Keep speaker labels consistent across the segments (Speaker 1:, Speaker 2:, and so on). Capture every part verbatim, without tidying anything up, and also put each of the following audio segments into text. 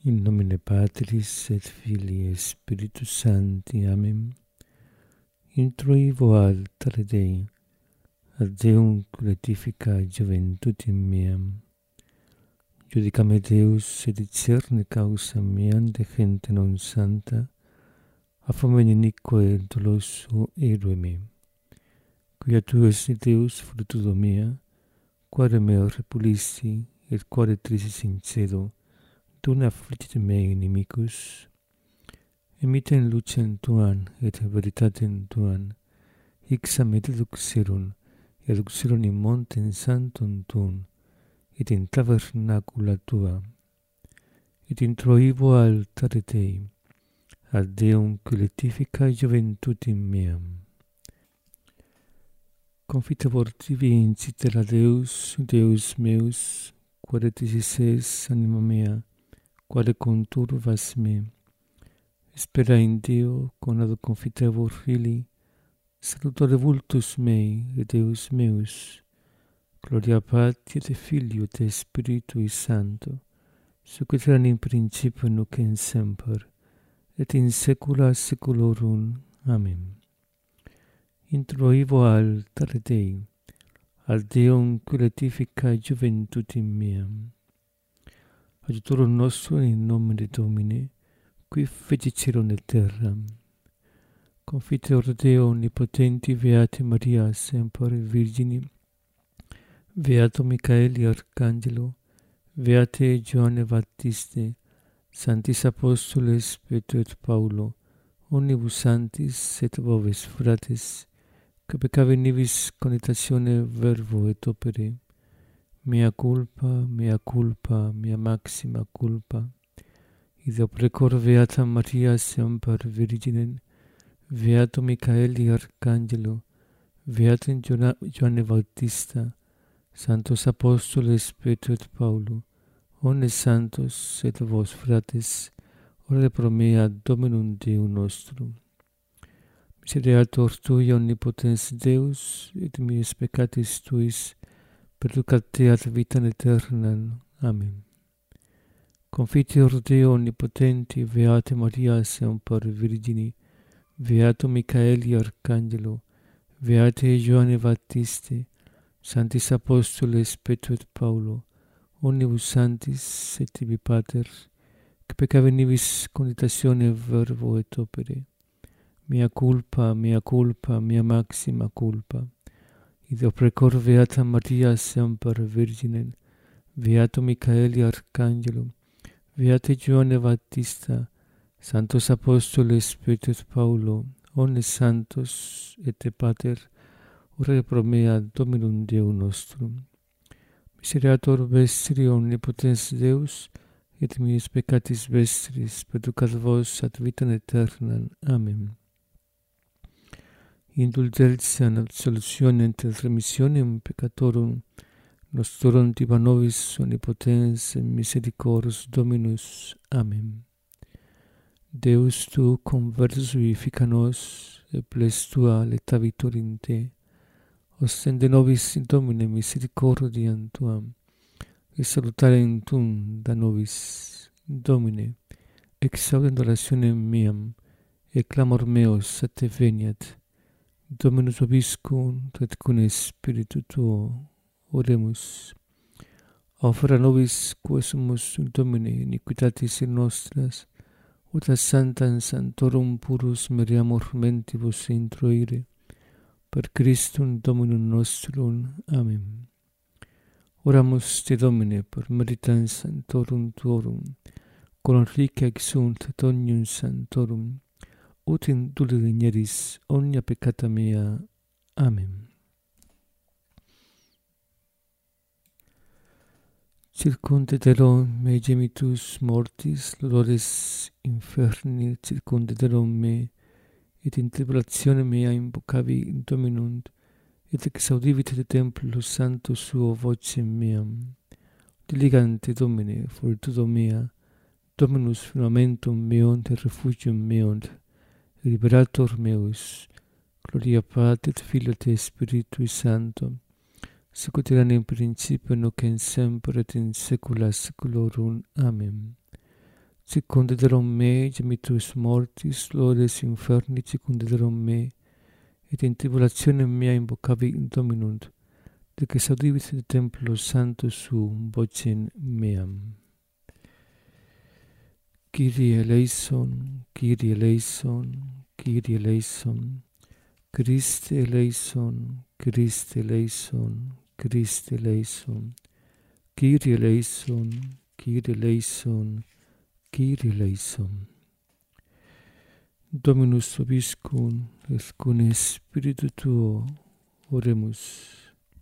Speaker 1: In nomine Patris et Filii et Spiritus Sancti. Amen. Introivo altare Dei, ad Deum gratifica juventutem meam. Judicame Deus et discerne causa meam de gente non santa, a fomene inique et doloso erue me. Quia tu esi Deus fructudo mea, quare me repulisti, et quare trisi sincero, dum affligite mei inimicus, emiten lucem tuam et veritatem tuam, ixam et duxerum, et duxerum in montem sanctum tuum, et in tabernacula tua, et introivo altare Dei, ad Deum collectifica juventutem meam. Confitebor tibi incitera Deus, Deus meus, quare tisis es anima mea, quale conturvas me. Spera in Deo, conado confitebor Filii, salutare vultus mei, et Deus meus. Gloria Patri et Filio et Spiritui Sancto, sic ut erat in principio nunc et semper, et in saecula saeculorum. Amen. Introivo altare Dei, ad Deum collectifica juventutem meam. Adiutorum nostrum in nomine Domini, qui feci caelum et terram. Confiteor Deo omnipotenti Beate Maria semper Virgini, Beato Michaeli Arcangelo, Beate Ioanne Baptiste, Sanctis Apostoles Petro et Paulo, omnibus sanctis et boves fratres, que peccave nibis connotatione verbo et opere, mea culpa, mea culpa, mea maxima culpa. Ideo precor Beata Maria semper Virginem, Beato Michaeli Arcangelo, Beato Ioanne Bautista, Santos Apostoles Petro et Paulo, omnes santos et vos fratres, ora pro mea Dominum Deum nostrum. Misereator Tui omnipotens Deus, et miis peccatis Tuis, perducat te ad vitam aeternam. Amen. Confiteor Deo omnipotenti Beate Maria semper Virgini, Beato Michaeli Arcangelo, Beate Ioanne Baptiste, Sanctis Apostoles Petro et Paulo, omnibus sanctis et tibi Pater, que peccave nibis connotatione verbo et opere, mea culpa, mea culpa, mea maxima culpa. Ideo precor Beata Maria semper Virginem, Beato Michaeli Arcangelo, Beate Ioanne Baptista, Santos Apostoles Petro et Paulo, omnes santos et Pater, ora pro mea Dominum Deum nostrum. Misereator vestri omnipotens Deus, et miis peccatis vestris, perducat vos ad vitam aeternam. Amen. Indulgentia absolutionem et remissionem peccatorum nostrorum tiba nobis omnipotens misericors Dominus. Amen. Deus tu conversus vivifica nos, et ples tua letavitur in te. Ostende nobis in Domine misericordiam tuam, et salutarem tuum da nobis. Domine, exaudem orationem meam, et clamor meos a te veniat. Dominus vobiscum, et cum spiritu tuo. Oremus. Offera nobis quae sumus Domine iniquitatis nostras, ut ad sanctam sanctorum purus meriamur mentibus introire, per Christum Dominum nostrum. Amen. Oramus te Domine per meritam sanctorum tuorum, quam rica exunt et omnium sanctorum, ut indulge digneris omnia peccata mea. Amen. Circumdederom me gemitus mortis, dolores inferni circumdederom me, et in tribulatione mea invocavi Dominum, et exaudivit de templo santo suo vocem meam. Diligante Domine, fortitudo mea, Dominus firmamentum meum et refugium meum, liberator meus. Gloria Patri et Filio et Spiritui Sancto, sic ut erat in principio nunc et semper et in saecula saeculorum. Amen. Secundederam me gemitus mortis, lores inferni secundederam me, et in tribulationem mea invocavi Dominum, de que saudivit de templo santo suum vocem meam. Kyrie eleison, Kyrie eleison, Kyrie eleison, Christe eleison, Christe eleison, Christe eleison, Kyrie eleison, Kyrie eleison, Kyrie eleison. Dominus vobiscum, et cum spiritu tuo, oremus.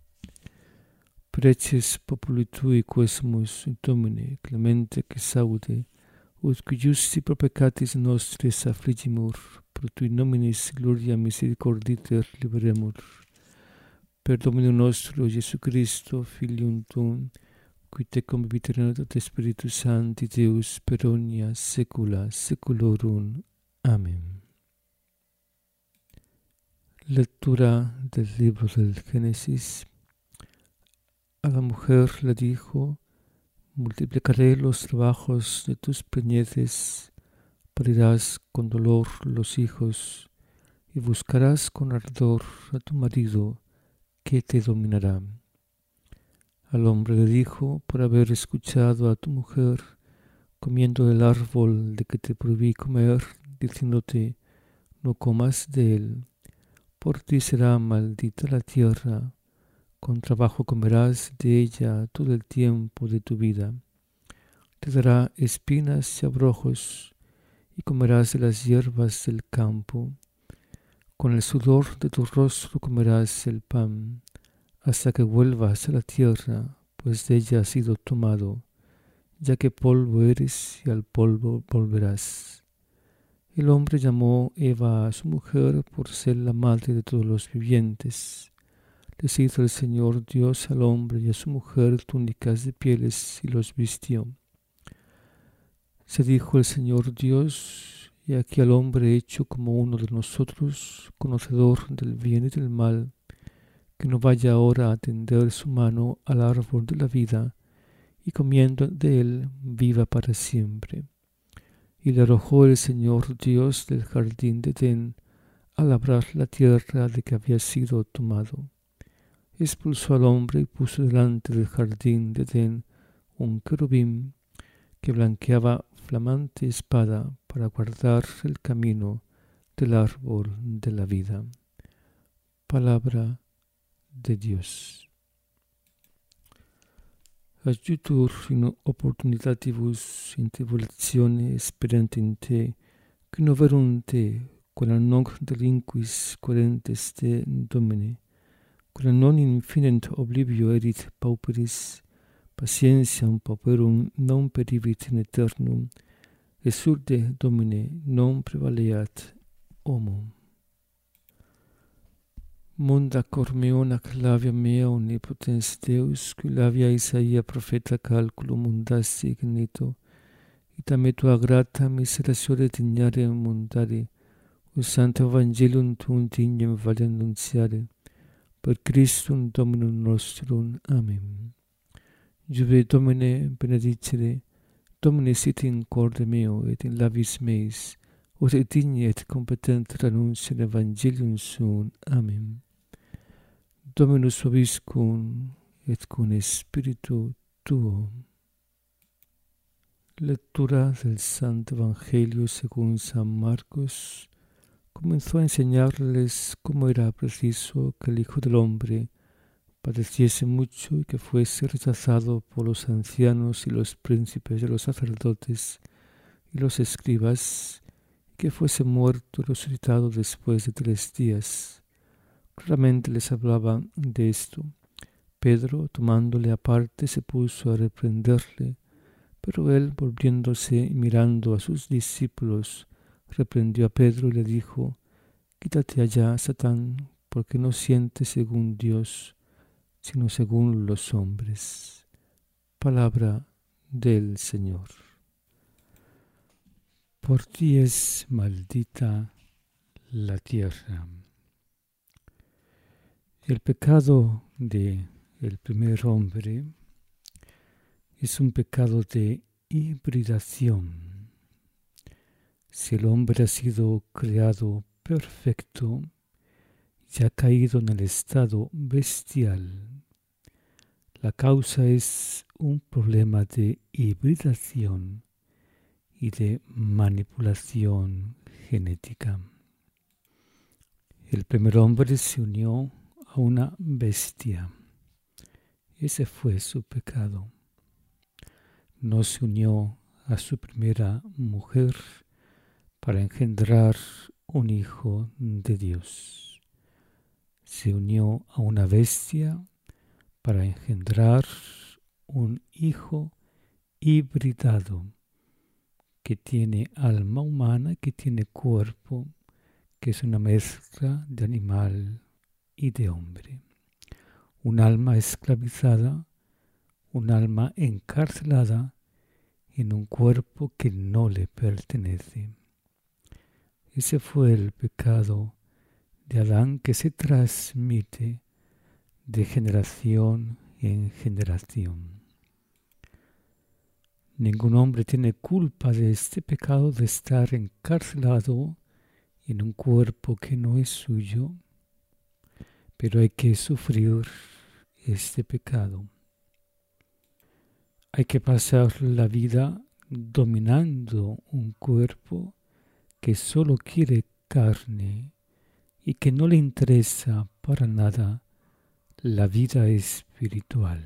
Speaker 1: Preces populi tui quesumus, Domine, clemente que saude, ut qui justi pro peccatis nostris affligimur, pro tui nominis gloria misericorditer liberemur. Per Dominum nostro Iesu Christo, Filium tuum, qui te convivit et Spiritus Sancti Deus per omnia saecula saeculorum. Amén. Lectura del libro del Génesis. A la mujer le dijo: multiplicaré los trabajos de tus preñeces, parirás con dolor los hijos, y buscarás con ardor a tu marido, que te dominará. Al hombre le dijo: por haber escuchado a tu mujer, comiendo del árbol de que te prohibí comer, diciéndote: no comas de él, por ti será maldita la tierra, con trabajo comerás de ella todo el tiempo de tu vida. Te dará espinas y abrojos, y comerás de las hierbas del campo. Con el sudor de tu rostro comerás el pan, hasta que vuelvas a la tierra, pues de ella has sido tomado, ya que polvo eres y al polvo volverás. El hombre llamó Eva a su mujer por ser la madre de todos los vivientes. Les hizo el Señor Dios al hombre y a su mujer túnicas de pieles y los vistió. Se dijo el Señor Dios: y aquí al hombre hecho como uno de nosotros, conocedor del bien y del mal, que no vaya ahora a tender su mano al árbol de la vida, y comiendo de él viva para siempre. Y le arrojó el Señor Dios del jardín de Edén a labrar la tierra de que había sido tomado. Expulsó al hombre y puso delante del jardín de Edén un querubín que blanqueaba flamante espada para guardar el camino del árbol de la vida. Palabra de Dios. Adjutur in opportunitatibus in tribulatione esperant in te, qui noverum te, quella non delinquis querentes te, Domine, quella non infinent oblivio erit pauperis, patientiam pauperum non perivit in aeternum, et surde, Domine, non prevaleat homo. Munda cor meum ac labia mea omnipotens Deus, qui labia Isaia profeta calculo mundasti ignito, ita me tua grata miseratione dignare mundare, o santo evangelium tuum dignem vale annunziare, per Christum Dominum nostrum. Amen. Juve Domine benedicere, Domine sit in corde meo et in labis meis, ut et digni et competent annunciare evangelium suum. Amen. Dominus vobiscum, et cum spiritu tuo. Lectura del Santo Evangelio según San Marcos. Comenzó a enseñarles cómo era preciso que el Hijo del Hombre padeciese mucho y que fuese rechazado por los ancianos y los príncipes de los sacerdotes y los escribas, y que fuese muerto y resucitado después de tres días. Claramente les hablaba de esto. Pedro, tomándole aparte, se puso a reprenderle, pero él, volviéndose y mirando a sus discípulos, reprendió a Pedro y le dijo: quítate allá, Satán, porque no sientes según Dios, sino según los hombres. Palabra del Señor. Por ti es maldita la tierra. El pecado de el primer hombre es un pecado de hibridación. Si el hombre ha sido creado perfecto y ha caído en el estado bestial, la causa es un problema de hibridación y de manipulación genética. El primer hombre se unió a una bestia. Ese fue su pecado. No se unió a su primera mujer para engendrar un hijo de Dios. Se unió a una bestia para engendrar un hijo hibridado que tiene alma humana, que tiene cuerpo, que es una mezcla de animal y de hombre. Un alma esclavizada, un alma encarcelada en un cuerpo que no le pertenece. Ese fue el pecado de Adán que se transmite de generación en generación. Ningún hombre tiene culpa de este pecado de estar encarcelado en un cuerpo que no es suyo, pero hay que sufrir este pecado. Hay que pasar la vida dominando un cuerpo que solo quiere carne y que no le interesa para nada la vida espiritual.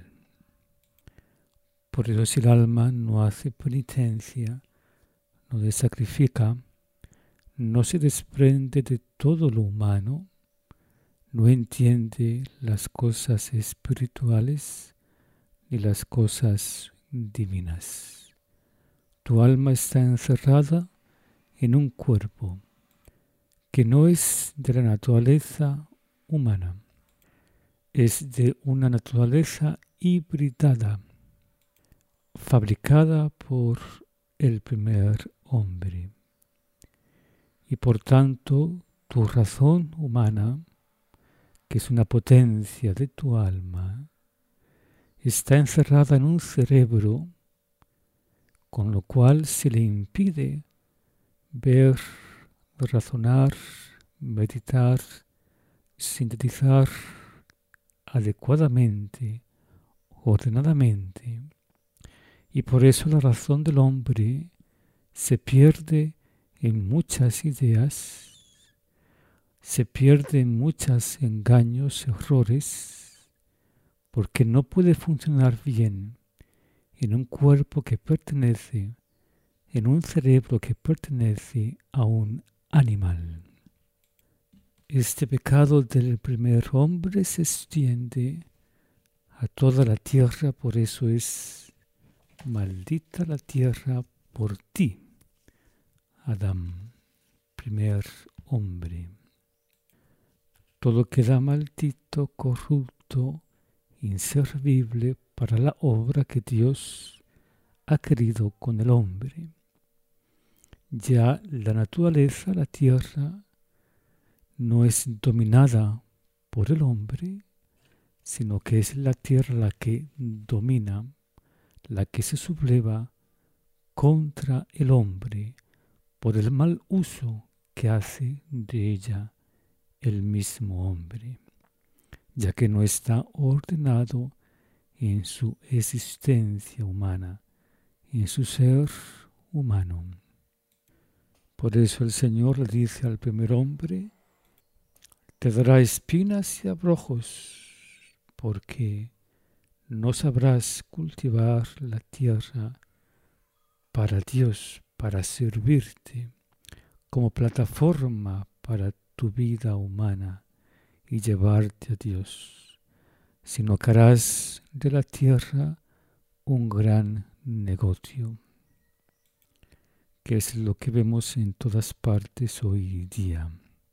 Speaker 1: Por eso si el alma no hace penitencia, no se sacrifica, no se desprende de todo lo humano, no entiende las cosas espirituales ni las cosas divinas. Tu alma está encerrada en un cuerpo que no es de la naturaleza humana, es de una naturaleza hibridada, fabricada por el primer hombre. Y por tanto, tu razón humana, que es una potencia de tu alma, está encerrada en un cerebro, con lo cual se le impide ver, razonar, meditar, sintetizar adecuadamente, ordenadamente. Y por eso la razón del hombre se pierde en muchas ideas, se pierde en muchos engaños, errores, porque no puede funcionar bien en un cuerpo que pertenece, en un cerebro que pertenece a un animal. Este pecado del primer hombre se extiende a toda la tierra, por eso es maldita la tierra por ti, Adán, primer hombre. Todo queda maldito, corrupto, inservible para la obra que Dios ha querido con el hombre. Ya la naturaleza, la tierra, no es dominada por el hombre, sino que es la tierra la que domina, la que se subleva contra el hombre por el mal uso que hace de ella el mismo hombre, ya que no está ordenado en su existencia humana, en su ser humano. Por eso el Señor le dice al primer hombre: te dará espinas y abrojos, porque no sabrás cultivar la tierra para Dios, para servirte como plataforma para tu vida humana y llevarte a Dios, sino que harás de la tierra un gran negocio, que es lo que vemos en todas partes hoy día.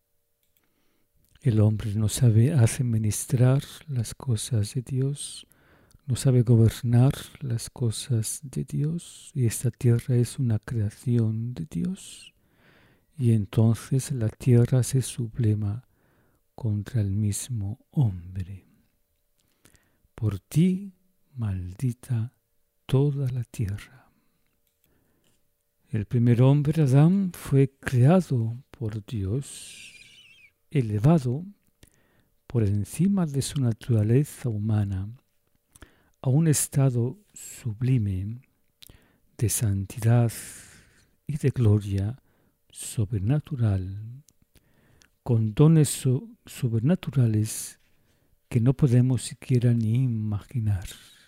Speaker 1: El hombre no sabe administrar las cosas de Dios, no sabe gobernar las cosas de Dios, y esta tierra es una creación de Dios, y entonces la tierra se subleva contra el mismo hombre. Por ti, maldita toda la tierra. El primer hombre, Adán, fue creado por Dios, elevado por encima de su naturaleza humana a un estado sublime de santidad y de gloria sobrenatural, con dones so- sobrenaturales que no podemos siquiera ni imaginar.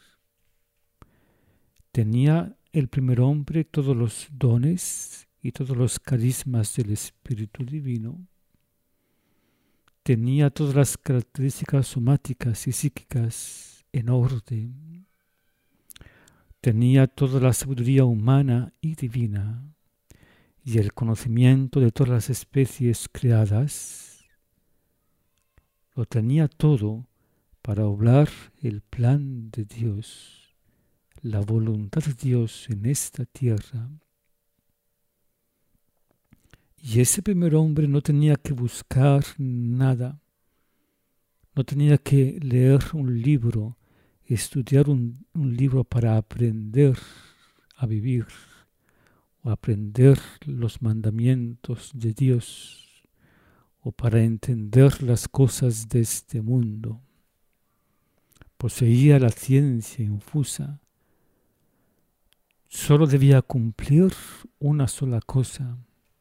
Speaker 1: Tenía el primer hombre todos los dones y todos los carismas del Espíritu Divino. Tenía todas las características somáticas y psíquicas en orden. Tenía toda la sabiduría humana y divina y el conocimiento de todas las especies creadas. Lo tenía todo para obrar el plan de Dios, la voluntad de Dios en esta tierra. Y ese primer hombre no tenía que buscar nada, no tenía que leer un libro, estudiar un, un libro para aprender a vivir o aprender los mandamientos de Dios o para entender las cosas de este mundo. Poseía la ciencia infusa. Solo debía cumplir una sola cosa: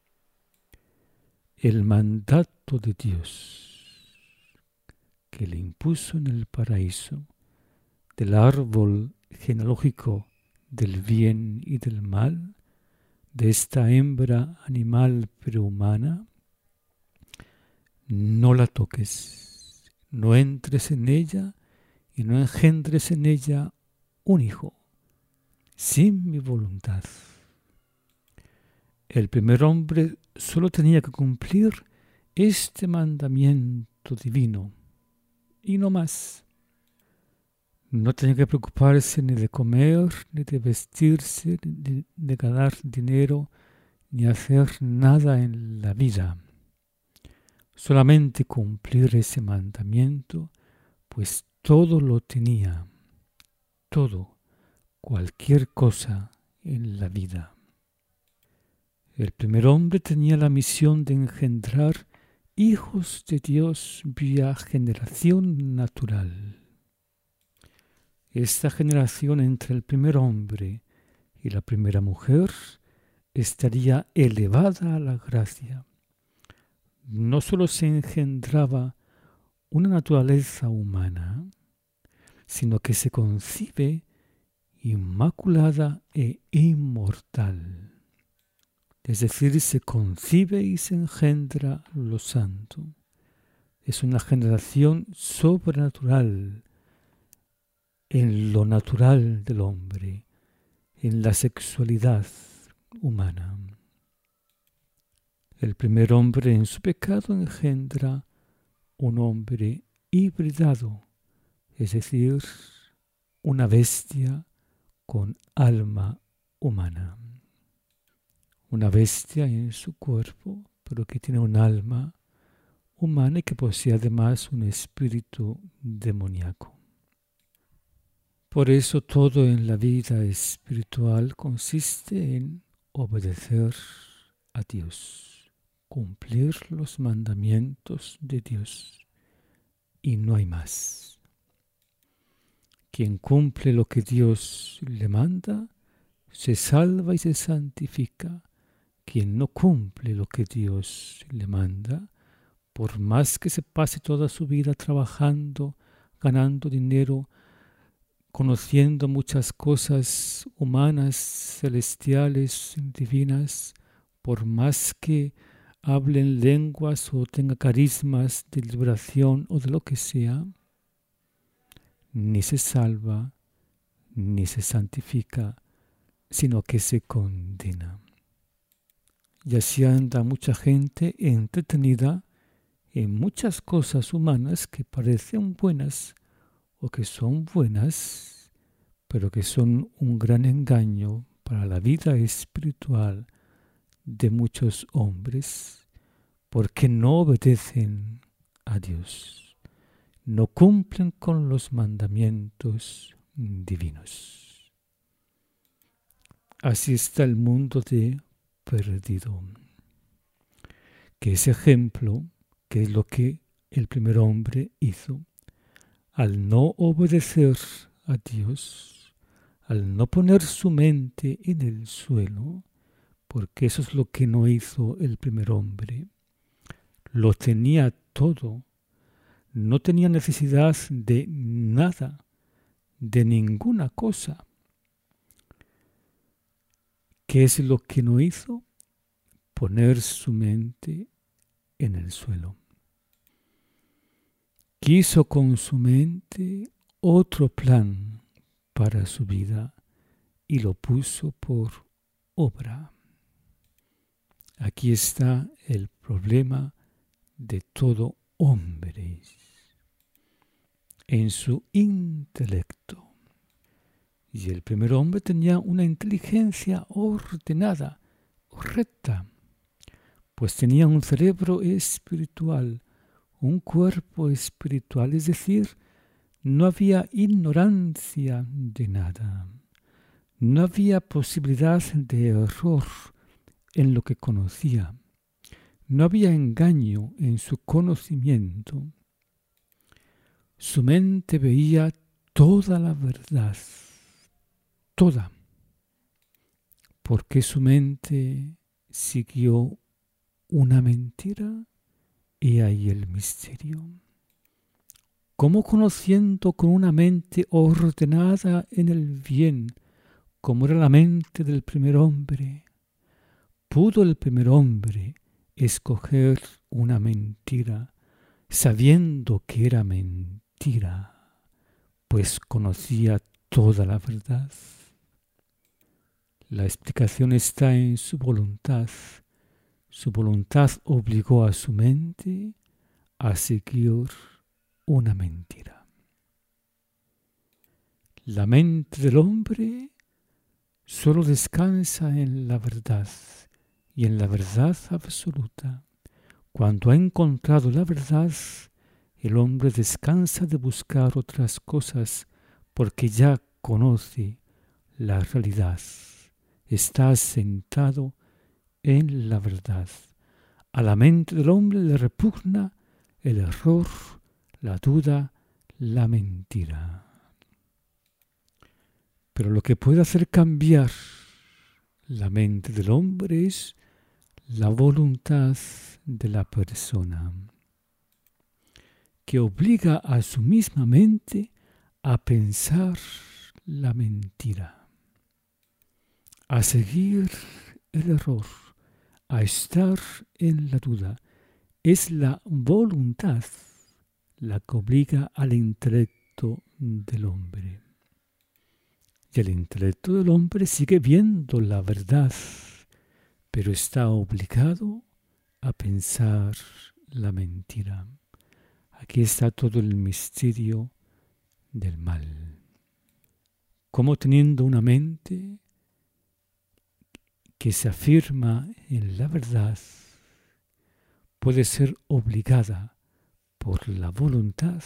Speaker 1: el mandato de Dios que le impuso en el paraíso del árbol genealógico del bien y del mal, de esta hembra animal prehumana. No la toques, no entres en ella y no engendres en ella un hijo, sin mi voluntad. El primer hombre solo tenía que cumplir este mandamiento divino y no más. No tenía que preocuparse ni de comer, ni de vestirse, ni de, de ganar dinero, ni hacer nada en la vida. Solamente cumplir ese mandamiento, pues todo lo tenía, todo, cualquier cosa en la vida. El primer hombre tenía la misión de engendrar hijos de Dios vía generación natural. Esta generación entre el primer hombre y la primera mujer estaría elevada a la gracia. No solo se engendraba una naturaleza humana, sino que se concibe inmaculada e inmortal. Es decir, se concibe y se engendra lo santo. Es una generación sobrenatural en lo natural del hombre, en la sexualidad humana. El primer hombre en su pecado engendra un hombre hibridado, es decir, una bestia con alma humana. Una bestia en su cuerpo, pero que tiene un alma humana y que posee además un espíritu demoníaco. Por eso todo en la vida espiritual consiste en obedecer a Dios, cumplir los mandamientos de Dios, y no hay más. Quien cumple lo que Dios le manda, se salva y se santifica. Quien no cumple lo que Dios le manda, por más que se pase toda su vida trabajando, ganando dinero, conociendo muchas cosas humanas, celestiales, divinas, por más que hable en lenguas o tenga carismas de liberación o de lo que sea, ni se salva, ni se santifica, sino que se condena. Y así anda mucha gente entretenida en muchas cosas humanas que parecen buenas o que son buenas, pero que son un gran engaño para la vida espiritual de muchos hombres, porque no obedecen a Dios, no cumplen con los mandamientos divinos. Así está el mundo de perdido. Que ese ejemplo, que es lo que el primer hombre hizo, al no obedecer a Dios, al no poner su mente en el suelo, porque eso es lo que no hizo el primer hombre, lo tenía todo, no tenía necesidad de nada, de ninguna cosa. ¿Qué es lo que no hizo? Poner su mente en el suelo. Quiso con su mente otro plan para su vida y lo puso por obra. Aquí está el problema de todo hombre en su intelecto. Y el primer hombre tenía una inteligencia ordenada, recta, pues tenía un cerebro espiritual, un cuerpo espiritual, es decir, no había ignorancia de nada, no había posibilidad de error en lo que conocía, no había engaño en su conocimiento. Su mente veía toda la verdad, toda, porque su mente siguió una mentira. Y ahí el misterio. ¿Cómo conociendo con una mente ordenada en el bien, como era la mente del primer hombre, pudo el primer hombre escoger una mentira, sabiendo que era mentira, pues conocía toda la verdad? La explicación está en su voluntad. Su voluntad obligó a su mente a seguir una mentira. La mente del hombre solo descansa en la verdad y en la verdad absoluta. Cuando ha encontrado la verdad, el hombre descansa de buscar otras cosas porque ya conoce la realidad. Está asentado en la verdad. A la mente del hombre le repugna el error, la duda, la mentira. Pero lo que puede hacer cambiar la mente del hombre es la voluntad de la persona, que obliga a su misma mente a pensar la mentira, a seguir el error, a estar en la duda. Es la voluntad la que obliga al intelecto del hombre. Y el intelecto del hombre sigue viendo la verdad, pero está obligado a pensar la mentira. Aquí está todo el misterio del mal. Como teniendo una mente que se afirma en la verdad, puede ser obligada por la voluntad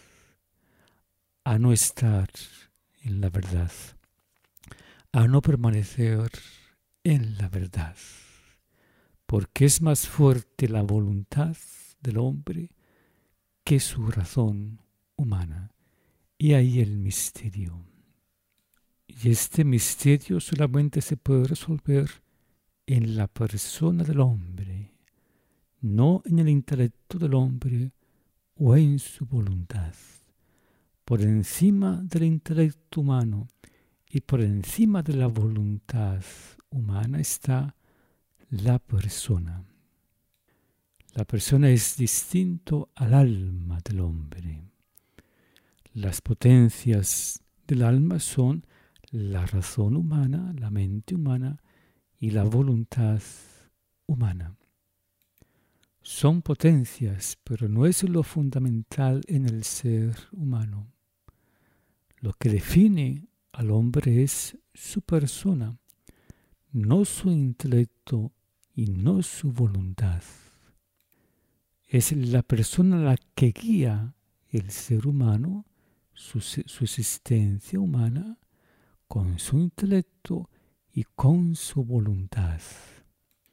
Speaker 1: a no estar en la verdad, a no permanecer en la verdad, porque es más fuerte la voluntad del hombre que su razón humana. Y ahí el misterio. Y este misterio solamente se puede resolver en la persona del hombre, no en el intelecto del hombre o en su voluntad. Por encima del intelecto humano y por encima de la voluntad humana está la persona. La persona es distinto al alma del hombre. Las potencias del alma son la razón humana, la mente humana y la voluntad humana. Son potencias, pero no es lo fundamental en el ser humano. Lo que define al hombre es su persona, no su intelecto y no su voluntad. Es la persona la que guía el ser humano, su, su existencia humana, con su intelecto y con su voluntad.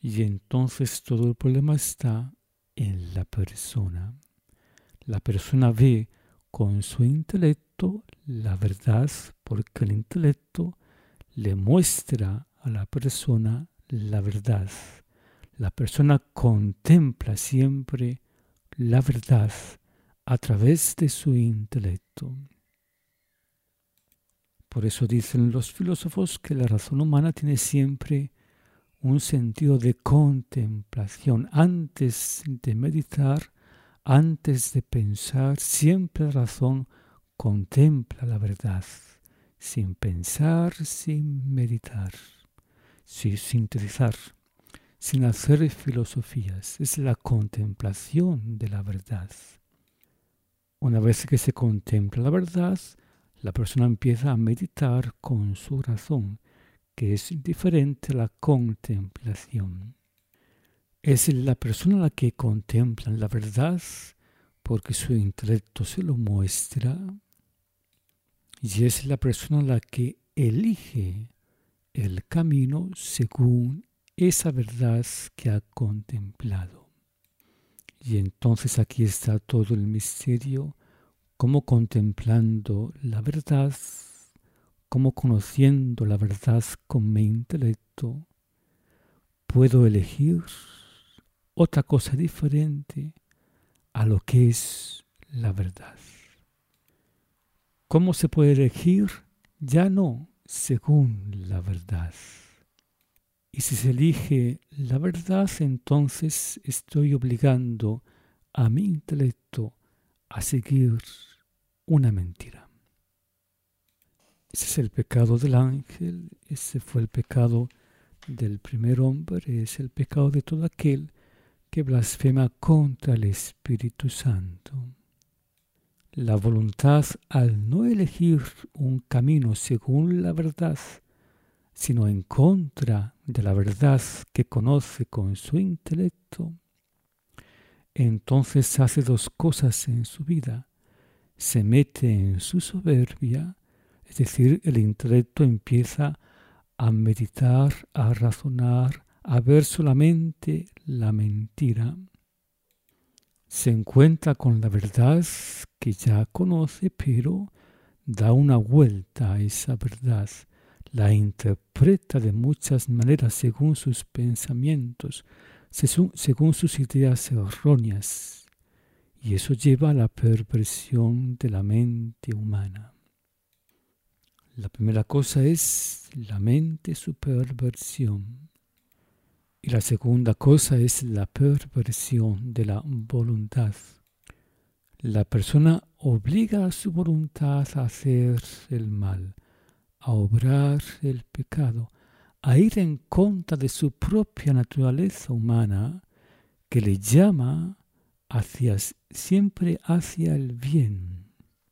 Speaker 1: Y entonces todo el problema está en la persona. La persona ve con su intelecto la verdad porque el intelecto le muestra a la persona la verdad. La persona contempla siempre la verdad a través de su intelecto. Por eso dicen los filósofos que la razón humana tiene siempre un sentido de contemplación. Antes de meditar, antes de pensar, siempre la razón contempla la verdad, sin pensar, sin meditar, sin sintetizar, sin hacer filosofías. Es la contemplación de la verdad. Una vez que se contempla la verdad, la persona empieza a meditar con su razón, que es diferente a la contemplación. Es la persona la que contempla la verdad porque su intelecto se lo muestra, y es la persona la que elige el camino según esa verdad que ha contemplado. Y entonces aquí está todo el misterio, cómo contemplando la verdad, cómo conociendo la verdad con mi intelecto, puedo elegir otra cosa diferente a lo que es la verdad. ¿Cómo se puede elegir? Ya no según la verdad. Y si se elige la verdad, entonces estoy obligando a mi intelecto a seguir una mentira. Ese es el pecado del ángel, ese fue el pecado del primer hombre, es el pecado de todo aquel que blasfema contra el Espíritu Santo. La voluntad, al no elegir un camino según la verdad, sino en contra de la verdad que conoce con su intelecto, entonces hace dos cosas en su vida. Se mete en su soberbia, es decir, el intelecto empieza a meditar, a razonar, a ver solamente la mentira. Se encuentra con la verdad que ya conoce, pero da una vuelta a esa verdad. La interpreta de muchas maneras según sus pensamientos, según sus ideas erróneas. Y eso lleva a la perversión de la mente humana. La primera cosa es la mente, su perversión. Y la segunda cosa es la perversión de la voluntad. La persona obliga a su voluntad a hacer el mal, a obrar el pecado, a ir en contra de su propia naturaleza humana, que le llama hacia, siempre hacia el bien.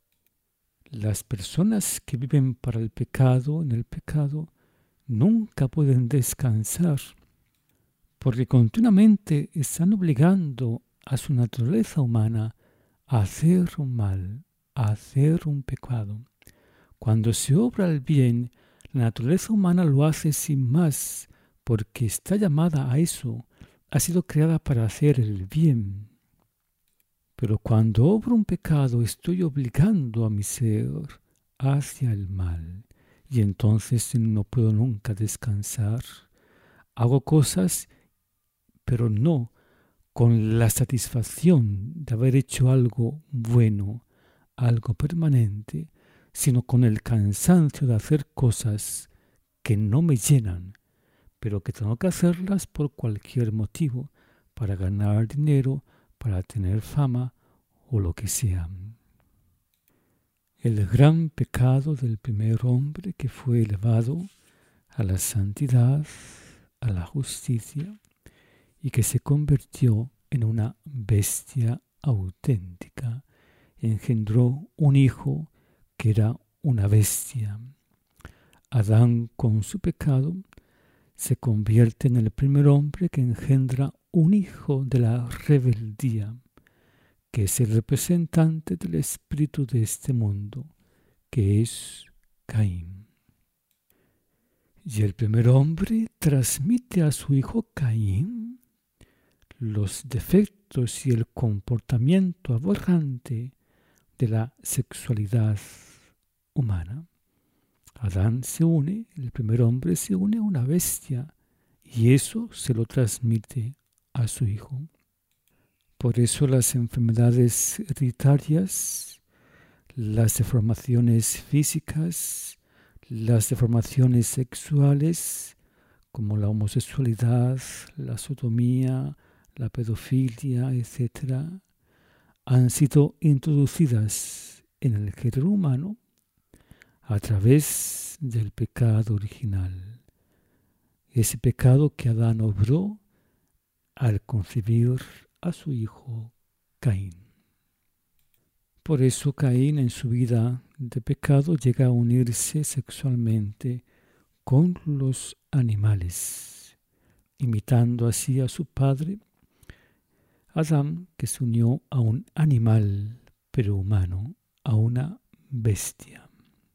Speaker 1: Las personas que viven para el pecado, en el pecado, nunca pueden descansar, porque continuamente están obligando a su naturaleza humana a hacer un mal, a hacer un pecado. Cuando se obra el bien, la naturaleza humana lo hace sin más, porque está llamada a eso, ha sido creada para hacer el bien. Pero cuando obro un pecado, estoy obligando a mi ser hacia el mal, y entonces no puedo nunca descansar. Hago cosas, pero no con la satisfacción de haber hecho algo bueno, algo permanente, sino con el cansancio de hacer cosas que no me llenan, pero que tengo que hacerlas por cualquier motivo, para ganar dinero, para tener fama o lo que sea. El gran pecado del primer hombre que fue elevado a la santidad, a la justicia, y que se convirtió en una bestia auténtica, engendró un hijo que era una bestia. Adán, con su pecado, se convierte en el primer hombre que engendra un hijo de la rebeldía, que es el representante del espíritu de este mundo, que es Caín. Y el primer hombre transmite a su hijo Caín los defectos y el comportamiento aberrante de la sexualidad humana. Adán se une, el primer hombre se une a una bestia y eso se lo transmite a su hijo. Por eso las enfermedades hereditarias, las deformaciones físicas, las deformaciones sexuales, como la homosexualidad, la sodomía, la pedofilia, etcétera, han sido introducidas en el género humano a través del pecado original. Ese pecado que Adán obró al concebir a su hijo Caín. Por eso Caín en su vida de pecado llega a unirse sexualmente con los animales, imitando así a su padre Adán, que se unió a un animal, pero humano, a una bestia.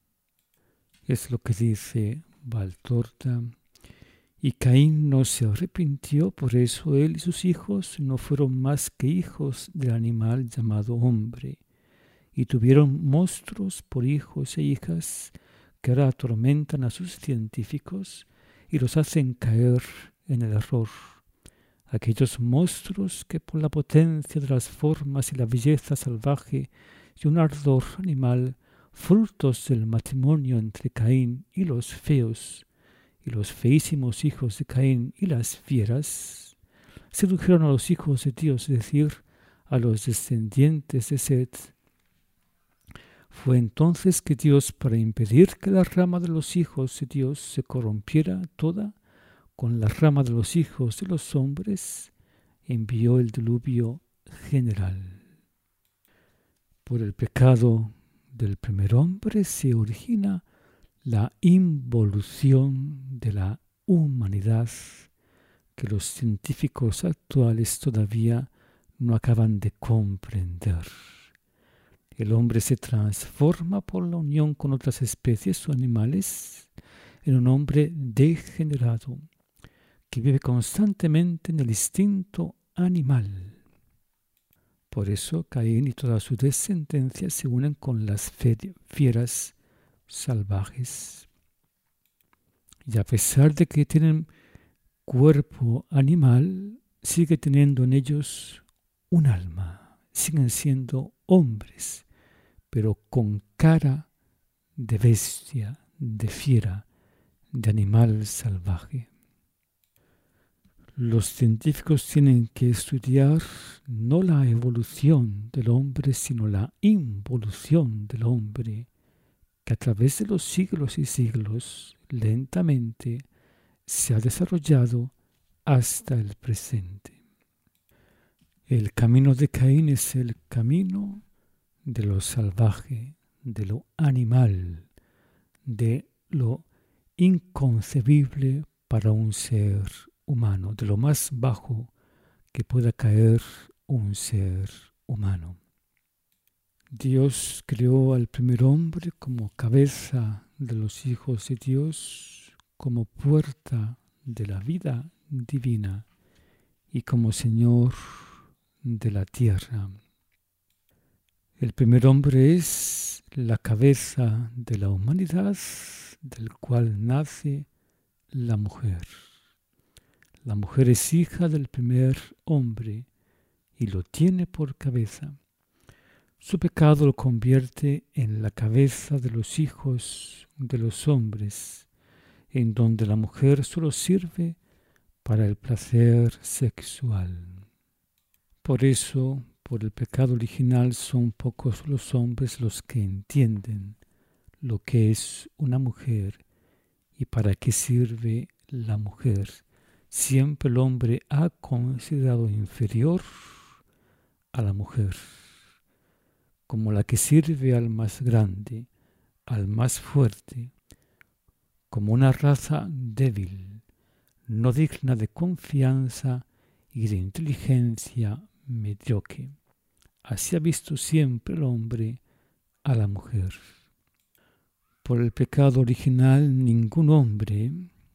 Speaker 1: Es lo que dice Valtorta. Y Caín no se arrepintió, por eso él y sus hijos no fueron más que hijos del animal llamado hombre, y tuvieron monstruos por hijos e hijas que ahora atormentan a sus científicos y los hacen caer en el error. Aquellos monstruos que por la potencia de las formas y la belleza salvaje y un ardor animal, frutos del matrimonio entre Caín y los feos, y los feísimos hijos de Caín y las fieras, sedujeron a los hijos de Dios, es decir, a los descendientes de Set. Fue entonces que Dios, para impedir que la rama de los hijos de Dios se corrompiera toda con la rama de los hijos de los hombres, envió el diluvio general. Por el pecado del primer hombre se origina la involución de la humanidad que los científicos actuales todavía no acaban de comprender. El hombre se transforma por la unión con otras especies o animales en un hombre degenerado que vive constantemente en el instinto animal. Por eso Caín y toda su descendencia se unen con las fieras salvajes. Y a pesar de que tienen cuerpo animal, sigue teniendo en ellos un alma. Siguen siendo hombres, pero con cara de bestia, de fiera, de animal salvaje. Los científicos tienen que estudiar no la evolución del hombre, sino la involución del hombre, que a través de los siglos y siglos, lentamente, se ha desarrollado hasta el presente. El camino de Caín es el camino de lo salvaje, de lo animal, de lo inconcebible para un ser humano, de lo más bajo que pueda caer un ser humano. Dios creó al primer hombre como cabeza de los hijos de Dios, como puerta de la vida divina y como Señor de la tierra. El primer hombre es la cabeza de la humanidad, del cual nace la mujer. La mujer es hija del primer hombre y lo tiene por cabeza. Su pecado lo convierte en la cabeza de los hijos de los hombres, en donde la mujer solo sirve para el placer sexual. Por eso, por el pecado original, son pocos los hombres los que entienden lo que es una mujer y para qué sirve la mujer. Siempre el hombre ha considerado inferior a la mujer, como la que sirve al más grande, al más fuerte, como una raza débil, no digna de confianza y de inteligencia mediocre. Así ha visto siempre el hombre a la mujer. Por el pecado original, ningún hombre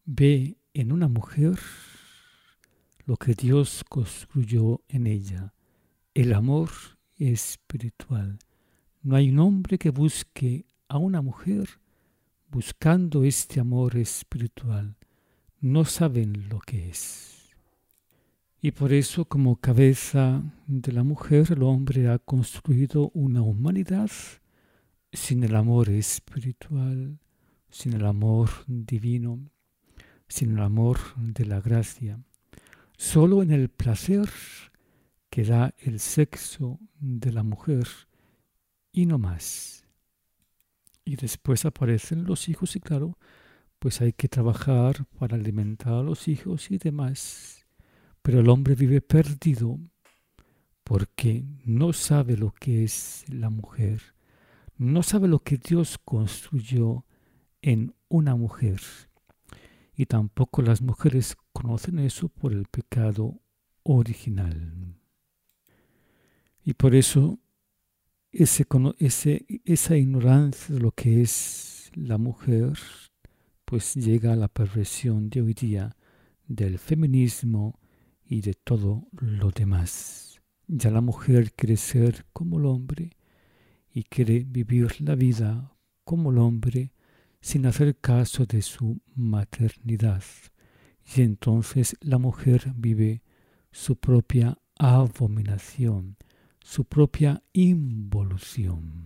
Speaker 1: ve en una mujer lo que Dios construyó en ella, el amor espiritual. No hay un hombre que busque a una mujer buscando este amor espiritual. No saben lo que es. Y por eso, como cabeza de la mujer, el hombre ha construido una humanidad sin el amor espiritual, sin el amor divino, sin el amor de la gracia. Solo en el placer que da el sexo de la mujer y no más. Y después aparecen los hijos y claro, pues hay que trabajar para alimentar a los hijos y demás. Pero el hombre vive perdido porque no sabe lo que es la mujer, no sabe lo que Dios construyó en una mujer. Y tampoco las mujeres conocen eso por el pecado original. Y por eso ese, ese, esa ignorancia de lo que es la mujer, pues llega a la perversión de hoy día del feminismo y de todo lo demás. Ya la mujer quiere ser como el hombre y quiere vivir la vida como el hombre sin hacer caso de su maternidad. Y entonces la mujer vive su propia abominación, su propia involución.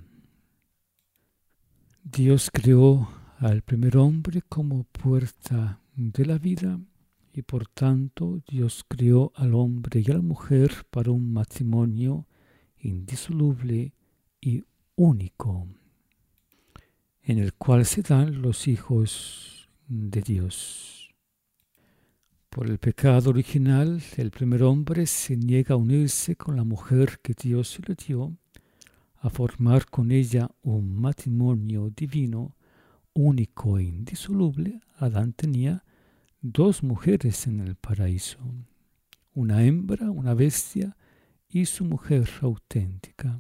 Speaker 1: Dios creó al primer hombre como puerta de la vida y por tanto Dios creó al hombre y a la mujer para un matrimonio indisoluble y único, en el cual se dan los hijos de Dios. Por el pecado original, el primer hombre se niega a unirse con la mujer que Dios le dio, a formar con ella un matrimonio divino, único e indisoluble. Adán tenía dos mujeres en el paraíso, una hembra, una bestia, y su mujer auténtica.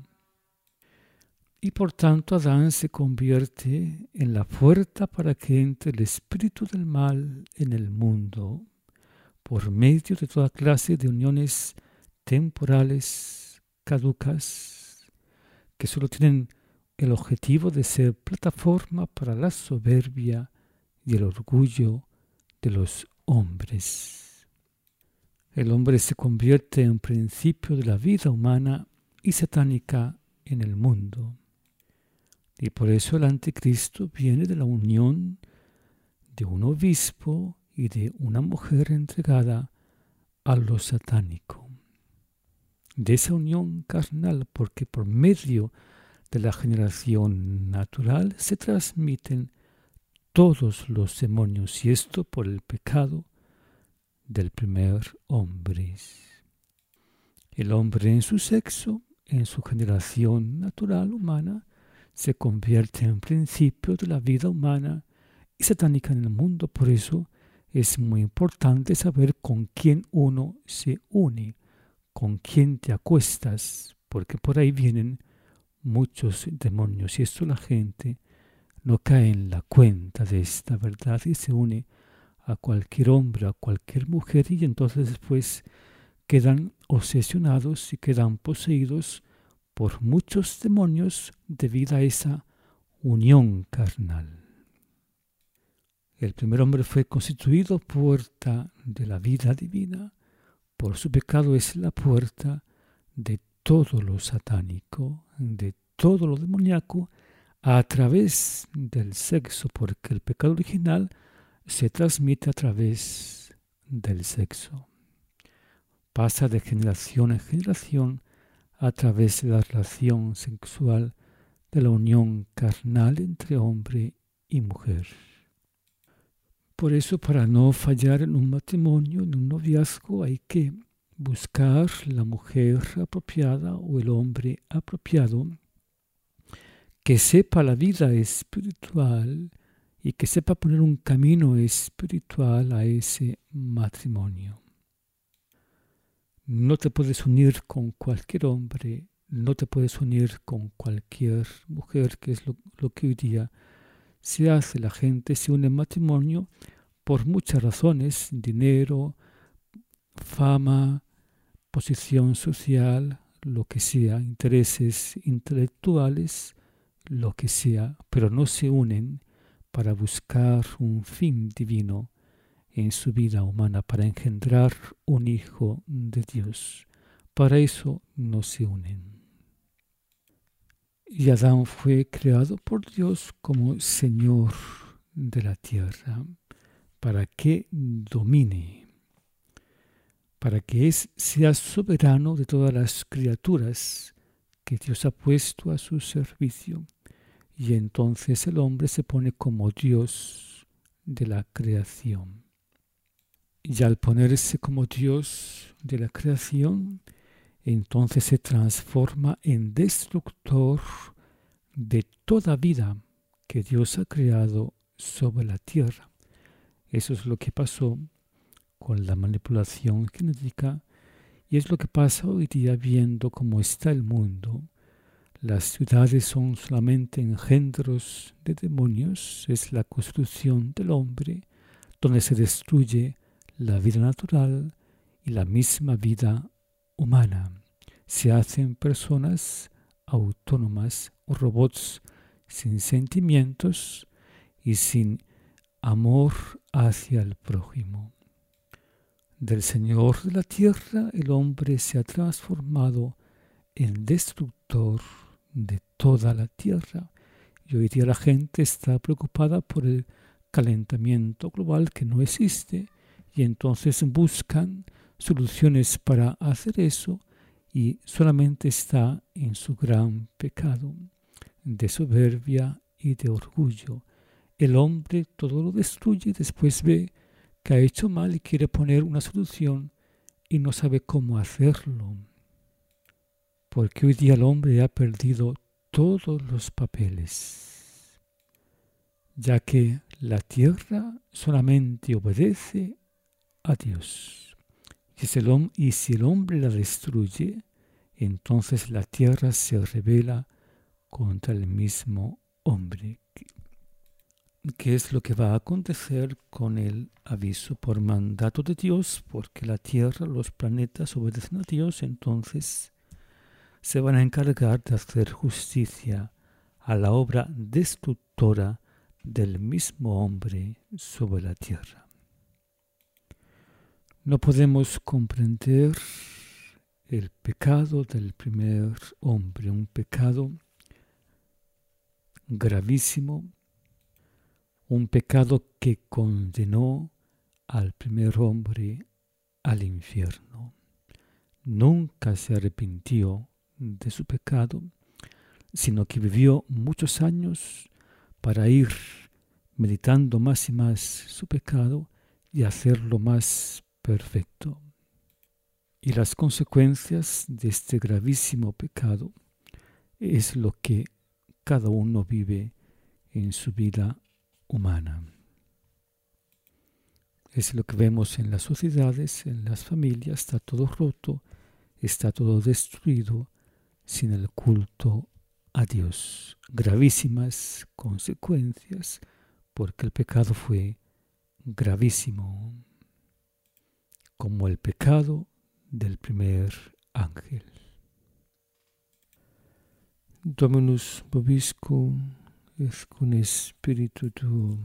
Speaker 1: Y por tanto Adán se convierte en la puerta para que entre el espíritu del mal en el mundo, por medio de toda clase de uniones temporales caducas, que solo tienen el objetivo de ser plataforma para la soberbia y el orgullo de los hombres. El hombre se convierte en principio de la vida humana y satánica en el mundo. Y por eso el anticristo viene de la unión de un obispo y de una mujer entregada a lo satánico. De esa unión carnal, porque por medio de la generación natural se transmiten todos los demonios, y esto por el pecado del primer hombre. El hombre en su sexo, en su generación natural humana, se convierte en principio de la vida humana y satánica en el mundo. Por eso es muy importante saber con quién uno se une, con quién te acuestas, porque por ahí vienen muchos demonios y esto la gente no cae en la cuenta de esta verdad y se une a cualquier hombre, a cualquier mujer y entonces después quedan obsesionados y quedan poseídos por muchos demonios debido a esa unión carnal. El primer hombre fue constituido puerta de la vida divina. Por su pecado es la puerta de todo lo satánico, de todo lo demoníaco, a través del sexo, porque el pecado original se transmite a través del sexo. Pasa de generación en generación a través de la relación sexual, de la unión carnal entre hombre y mujer. Por eso, para no fallar en un matrimonio, en un noviazgo, hay que buscar la mujer apropiada o el hombre apropiado que sepa la vida espiritual y que sepa poner un camino espiritual a ese matrimonio. No te puedes unir con cualquier hombre, no te puedes unir con cualquier mujer, que es lo, lo que hoy día se hace. La gente se une en matrimonio por muchas razones, dinero, fama, posición social, lo que sea, intereses intelectuales, lo que sea, pero no se unen para buscar un fin divino en su vida humana, para engendrar un hijo de Dios. Para eso no se unen. Y Adán fue creado por Dios como Señor de la tierra, para que domine, para que es, sea soberano de todas las criaturas que Dios ha puesto a su servicio. Y entonces el hombre se pone como Dios de la creación. Y al ponerse como Dios de la creación, entonces se transforma en destructor de toda vida que Dios ha creado sobre la tierra. Eso es lo que pasó con la manipulación genética y es lo que pasa hoy día viendo cómo está el mundo. Las ciudades son solamente engendros de demonios, es la construcción del hombre donde se destruye la vida natural y la misma vida humana. Se hacen personas autónomas o robots sin sentimientos y sin amor hacia el prójimo. Del Señor de la tierra el hombre se ha transformado en destructor de toda la tierra. Y hoy día la gente está preocupada por el calentamiento global que no existe y entonces buscan soluciones para hacer eso y solamente está en su gran pecado de soberbia y de orgullo. El hombre todo lo destruye y después ve que ha hecho mal y quiere poner una solución y no sabe cómo hacerlo. Porque hoy día el hombre ha perdido todos los papeles, ya que la tierra solamente obedece a Dios. Y si, el, y si el hombre la destruye, entonces la tierra se rebela contra el mismo hombre. ¿Qué es lo que va a acontecer con el aviso por mandato de Dios? Porque la tierra, los planetas obedecen a Dios, entonces se van a encargar de hacer justicia a la obra destructora del mismo hombre sobre la tierra. No podemos comprender el pecado del primer hombre, un pecado gravísimo, un pecado que condenó al primer hombre al infierno. Nunca se arrepintió de su pecado, sino que vivió muchos años para ir meditando más y más su pecado y hacerlo más perfecto. Y las consecuencias de este gravísimo pecado es lo que cada uno vive en su vida humana. Es lo que vemos en las sociedades, en las familias, está todo roto, está todo destruido sin el culto a Dios. Gravísimas consecuencias porque el pecado fue gravísimo, como el pecado del primer ángel. Dominus vobiscum et cum spiritu tuo.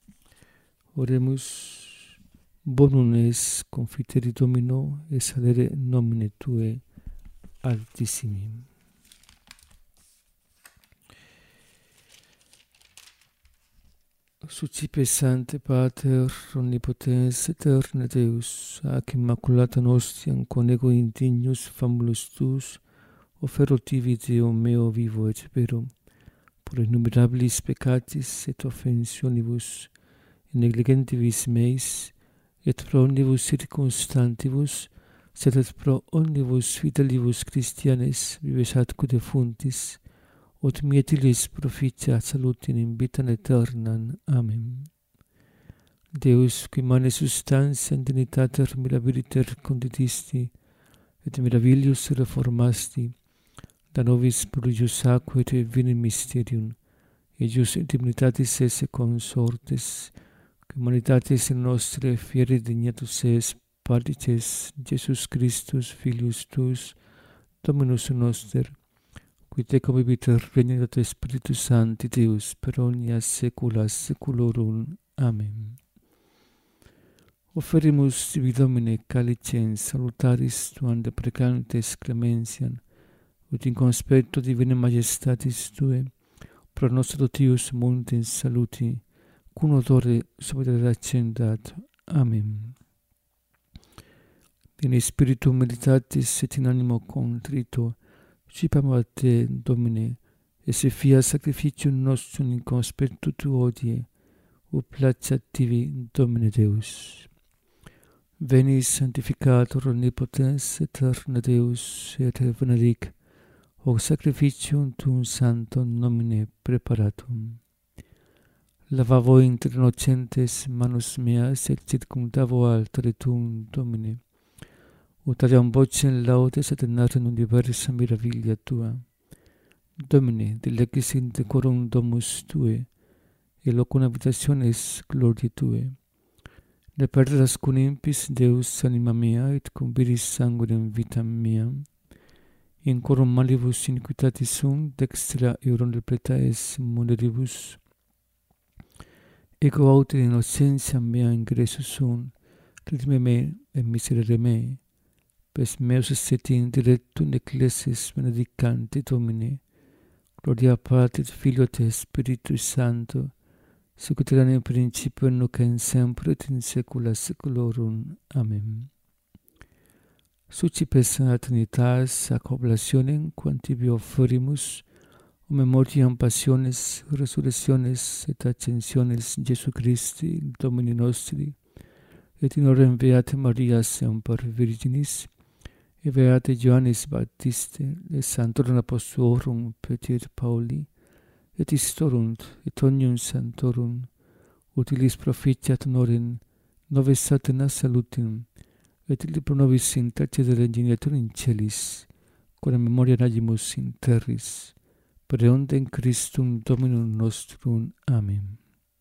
Speaker 1: Oremus. Bonum es confiteri Domino et salere nomine Tue Altissimum. Sucipe Sancte Pater omnipotens aeterna Deus, ac immaculata nostiam conego indignus famulus Tuus, offerotivi Deo meo vivo et vero, por innumerabilis peccatis et offensionibus, negligentivis meis, et pro omnibus circumstantibus, sed et pro omnibus fidelibus Christianes vives atque defuntis, ut mietilis proficia salutin in vitam aeternam. Amen. Deus, qui mane substantiam dignitater mirabiliter conditisti, et mirabilius reformasti, da nobis prodigius aquae et vini mysterium, ejus dignitatis esse consortes, Humanitatis nostre fieri dignatus es, Patrices Jesus Christus, Filius Tuus, Dominus noster, qui tecum vivit regna et Spiritus Sancti Deus, per omnia saecula saeculorum. Amen. Offerimus tibi Domine calicem salutaris tuam deprecantes clemensiam, ut in conspecto divina majestatis Tue, pro nostro Tius mundi saluti, cum odore subite accendat. Amen. In spiritu meditatis et in animo contrito, cipam a Te, Domine, et se fia sacrificium nostrum in conspectu Tu hodie, o placeat Tibi, Domine Deus. Veni sanctificator omnipotens aeterna Deus, et benedic hoc sacrificium Tuum sanctum nomine preparatum. Lavavo inter innocentes manus meas et circumdavo altare Tuum, Domine, ut adiam vocem laudes et narrem diversa miravilia Tua. Domine, dilecis in decorum domus Tue, et locum habitationis gloriae Tue. Ne perdas cum impis Deus anima mea, et cum viris sanguinem vitam meam. In corum malibus iniquitatis sum, dextra euron repleta es munderibus. Ego autem innocentiam mea ingressus sum, redime me et miserere mei. Pes meus est in dilectum ecclesiis benedicante Domine, gloria Patri et Filio et Spiritus Sancto, sic ut erat in principio nunc et semper et in saecula saeculorum. Amen. Succipes a Trinitas ac oblationem quam tibi offerimus, o memoriam passiones, resurrectiones et ascensiones Jesu Christi, Domini nostri, et in orem beate Maria semper Virginis, et beate Ioannis Baptiste, et sanctorum apostolorum Petri et Pauli, et istorunt, et omnium sanctorum, utilis proficiat honorem, nove satana salutem, et libro nobis intercedere ingeniatur in celis, quod memoria nagimus in terris, per eundem Christum Dominum nostrum. Amen.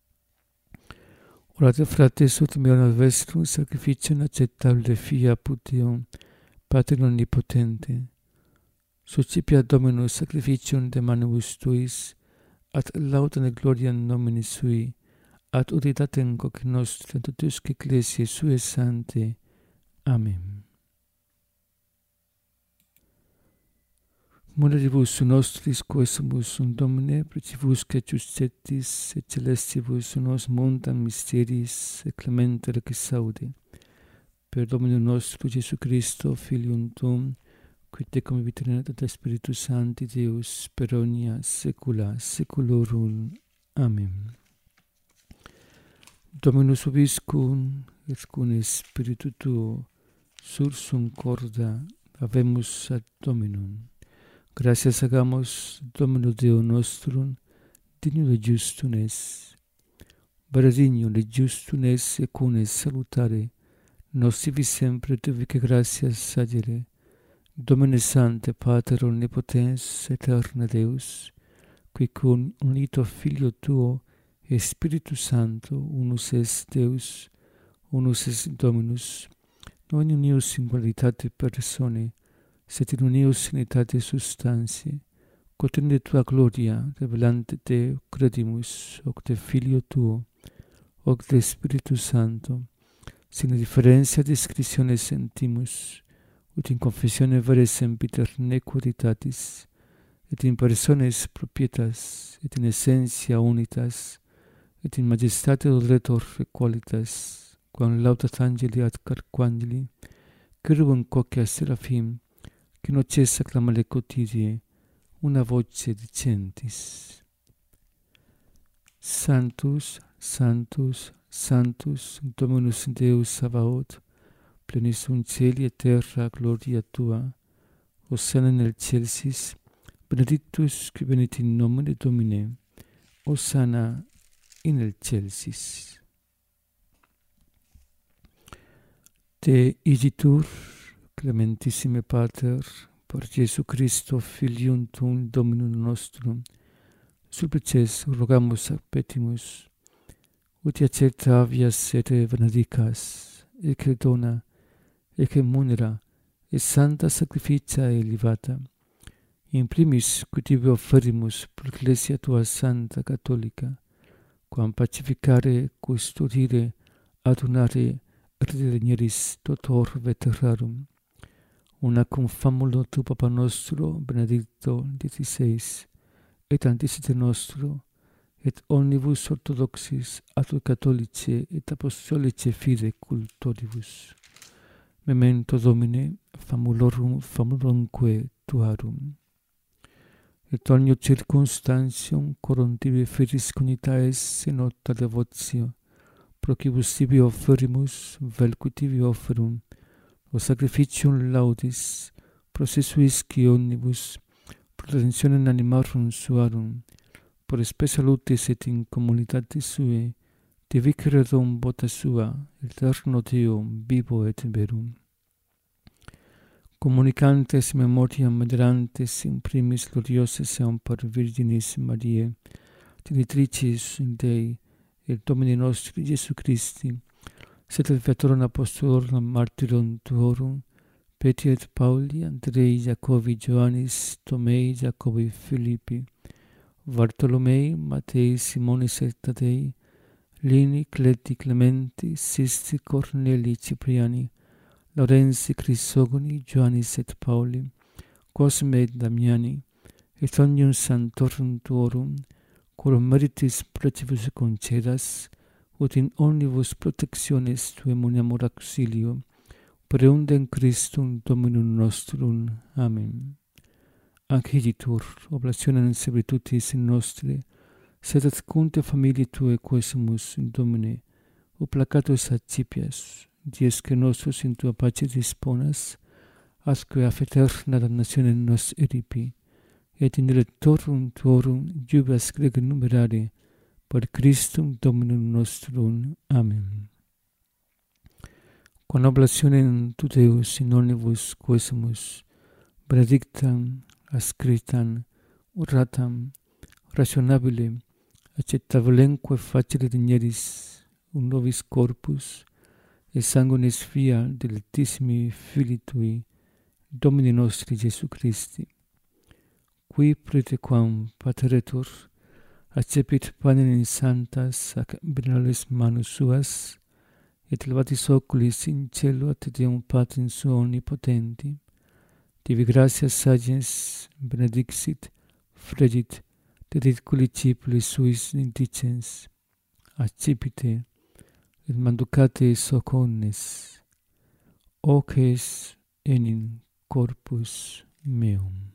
Speaker 1: Orate frates ut meum vestrum sacrificium acceptable fia apud Deum, Pater omnipotente. Suscipiat Dominus sacrificium de manibus Tuis, ad laudem et gloriam nomini Sui, ad utilitate hoc nostre totusque ecclesiae Suae sanctae. Amen. Mulieribus nostris quesumus un Domine, principusque juscetis et celestibus nos mundam mysteris et clemente requisaude. Per Dominum nostrum Iesu Christo, Filium Tuum, qui tecum vivit et Spiritus Sancti Deus, per omnia saecula saeculorum. Amen. Dominus vobiscum, et cum Spiritu Tuo, sursum corda, habemus ad Dominum. Gratias hagamos Domino Deo nostrum, dignum et justum es. Vere dignum et justum es et cum es salutare, nos sivi sempre tuvique gratias agere. Domine Sancte, Pater omnipotens, aeterna Deus, qui cum unito Filio Tuo et Spiritus Sancto, unus es Deus, unus es Dominus, non in unius singularitate personae, sed in unius unitate substantiae, quod in de Tua gloria, revelante Te credimus, hoc de Filio Tuo, hoc de Spiritus Sancto, sine differentia discretionis sentimus, ut in confessione vere sempiter nequoditatis, et in persones propietas, et in essentia unitas, et in majestate odoretur qualitas, quam laudat angeli ad arcangeli, cherubim quoque seraphim, che non cessa clamare quotidie, una voce dicentis. Sanctus, Sanctus, Sanctus, Dominus Deus Sabaoth, plenis sunt cieli et terra gloria Tua, Hosanna in excelsis, benedictus qui venit in nomine Domini, Hosanna in excelsis. Te igitur, clementissime Pater, per Iesu Christo, Filium Tuum, Dominum nostrum, supplices rogamus ac petimus, ut acceptavias et benedicas, ecce dona, ecce munera, et santa sacrificia elevata, in primis cutivi offerimus pro Ecclesia tua santa catholica, quam pacificare, custodire, adunare, redigneris totor veterarum, una cum famulo tu Papa nostro, Benedicto diciseis, et anticite nostro, et omnibus orthodoxis, atque catholice, et apostolice fide cultoribus. Memento Domine, famulorum, famulumque tuarum. Et omnio circumstantium corontivi feris conitaes in nota devotio, procibus tibi offerimus, vel cutivi offerum, o sacrificium laudis, processuisci omnibus, pro redentionem animarum suarum, por spe salutis et in communitatis suae, divicere dom vota sua, eterno Deum, vivo et verum. Communicantes memoriam venerantes in primis gloriose semper Virginis Mariae, Genitricis Dei, et Domini nostri Iesu Christi, sed viatorum apostolorum martyrum tuorum, Petri et Pauli, Andrei, Jacobi, Ioannis, Tomei, Jacobi, Philippi, Bartolomei, Matei, Simonis et Tadei, Lini, Cleti, Clementi, Sisti, Corneli, Cipriani, Laurenzi, Crisogoni, Ioannis et Pauli, Cosme et Damiani, et omnium sanctorum tuorum, quorum meritis plecibus concedas, ut in omnibus protectionis tuae muniamur auxilio, per eundem Christum Dominum nostrum. Amen. Acciditur, oblationem servitutis in nostri, sed et cunte familiae tuae quesumus in Domine, o placatus accipias, dies que nostros in tua pace disponas, asque af eterna damnationem nos eripi, et in electorum tuorum jubas grege numerare, per Christum Dominum nostrum. Amen. Con oblationem tu Deus in omnibus quesumus, benedictam, ascritam, urratam, rationabile, acceptabilemque facere digneris un nobis corpus, et sanguinis via dilectissimi Filii Tui, Domini nostri Iesu Christi, qui praetequam pateretur, accepit panem in santas ac benevolis manus suas, et levatis oculis in cielo ad Deum Patrim suo omnipotenti, divi gratias sagens benedixit, fregit, dedit discipulis suis indicens, accipite, et manducate soc omnes, hoc es enim corpus meum.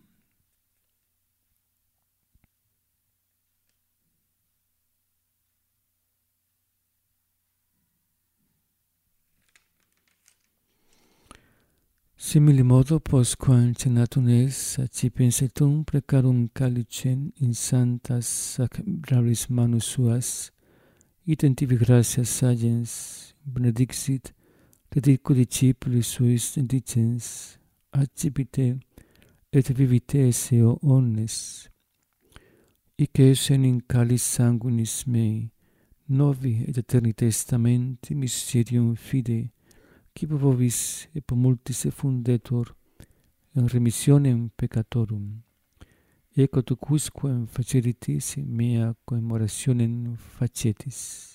Speaker 1: Simili modo, postquam cenatum es, accipens et um precarum calicem in santas ac benevolis manus suas, item tibi gratias sagens benedixit, dedit discipulis suis indicens, accipite, et vivite esse omnes. Hic es enim calis sanguinis mei, novi et eterni testamenti mysterium fidei, qui per vobis et per multis effundetur in remissionem peccatorum. Ecco tu quisquam faceritis mea commemorationem facetis.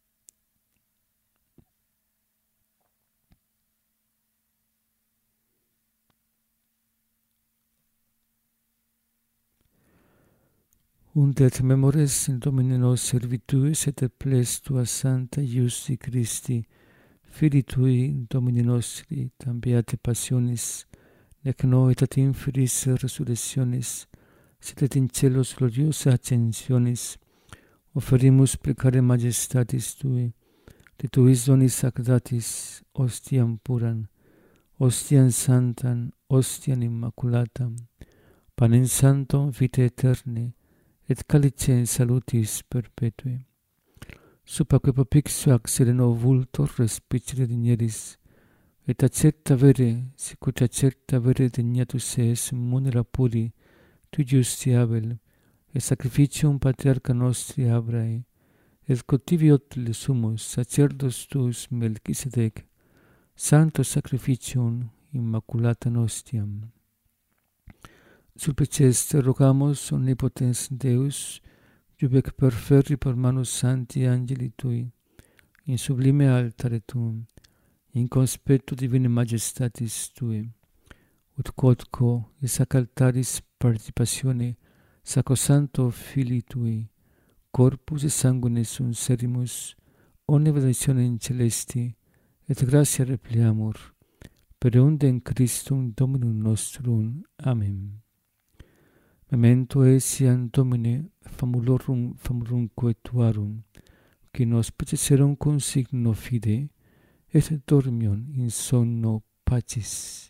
Speaker 1: Ut et memores in Domine nos servituis et et ples tua santa iusti Christi, Filii Tui, Domini nostri, tam beate passionis, nec no et ad inferis resurrectionis, sed et in celos gloriosa ascensionis, offerimus precare majestatis Tui, de Tuis donis ac datis, ostiam puram, ostiam santam, ostiam immaculatam, panem santum vitae aeterne, et calicem salutis perpetue. Supaque propixio ac sereno vultor respicere digneris, et accepta vere, sicut accepta vere dignatus es munera puri, Tui justi Abel, et sacrificium patriarca nostri Abrae, et cotiviot le sumus sacerdos tuus Melchisedec, santo sacrificium immaculatam ostiam. Supplices te rogamos, omnipotens Deus, iubec perferri per manus sancti angeli tui, in sublime altare tuum, in conspectu divine majestatis tui, ut quodco in sac altaris participatione sacrosancto Filii tui, corpus et sanguine sunt serimus, omne benedictionem celesti, et gratia repliamur, per eundem Christum Dominum nostrum. Amen. Memento etiam Domine famulorum famulumque tuarum, qui nos predecerum cum signo fide, et dormion in sonno pacis.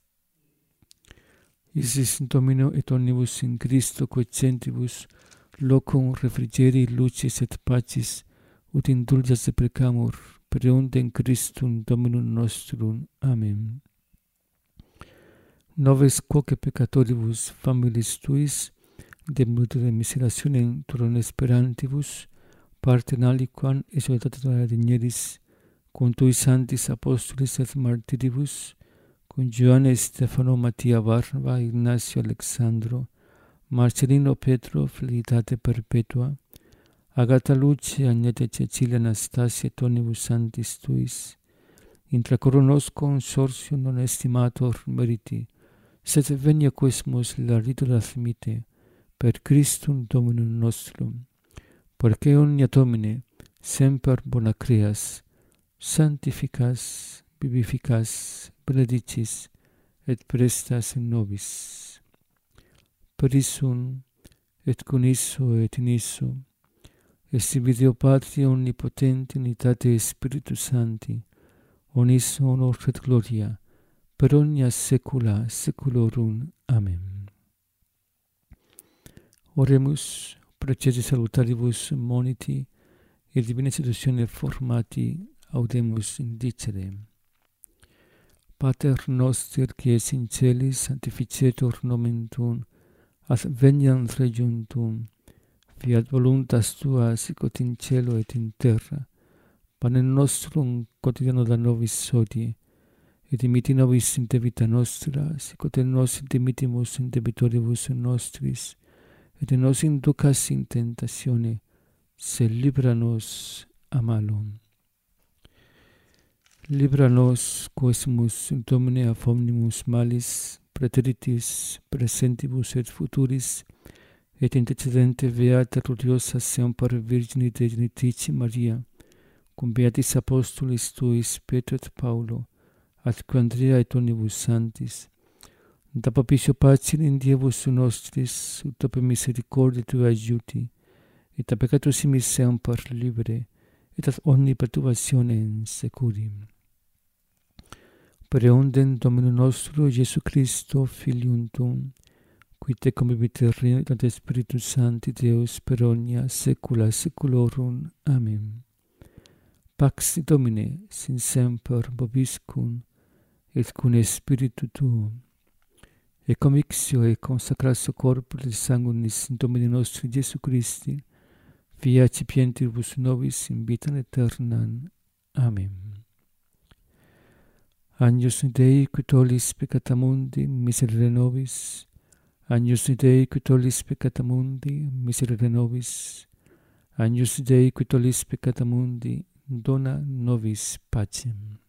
Speaker 1: Isis Domino et omnibus in Christo coecentibus locum refrigerii lucis et pacis, ut indulgias deprecamur, per eundem Christum Dominum nostrum. Amen. Noves quoque peccatoribus familis tuis, de multitude miserationem turum esperantibus, partem aliquam exultate tua digneris, cum tui sanctis apostolis et martiribus, cum Ioanne Stefano Mattia Barba, Ignacio Alexandro, Marcelino Petro, felicitate perpetua, Agata Lucia, Agnete Cecilia Anastasia et omnibus sanctis tuis, intra coronos consortium non estimator meriti, sed venia quesmus laritur admite, per Christum Dominum nostrum, porque omnia Domine semper bona creas, sanctificas, vivificas, benedicis, et prestas in nobis. Per issum, et con isso, et in isso, est Deo Patria omnipotenti, unitate Spiritus Sancti, onis honor et gloria, per omnia saecula saeculorum. Amen. Oremus, precede salutaribus moniti, et divina institutione formati, audemus indicere. Pater noster, qui es in celis, sanctificetur nomen tuum, adveniat regnum tuum, fiat voluntas tua sicut in cielo et in terra. Panem nostrum quotidianum da nobis hodie, et dimitti nobis in debita nostra, sicut et nos dimittimus in debitoribus nostris, et nos inducas in tentatione, sed libera nos a malo. Libera nos, quesumus Domine a omnibus malis, praeteritis, presentibus et futuris, et intercedente beata gloriosa semper Virgini Dei Genitici Maria, cum beatis apostolis tuis Petro et Paulo, atque Andrea et omnibus sanctis, da propicio pacem in Dievus nostris, ut per misericordia tua aiuti, et a peccatus simis semper libere, et ad omni perturbationem securim. Per eundem Dominum nostro Iesu Christo, Filium tuum, qui te convivit et ad Spiritus Sancti Deus per omnia saecula saeculorum. Amen. Pax Domine, sin semper vobiscum, et cum Spiritu tuum, et convictio et consacratio corporis et sanguinis Domini nostri Iesu Christi, via cipientibus nobis in vitam aeternam. Amen. Agnus Dei, qui tollis peccata mundi, miserere nobis. Agnus Dei, qui tollis peccata mundi, miserere nobis. Agnus Dei, qui tollis peccata mundi, dona nobis pacem.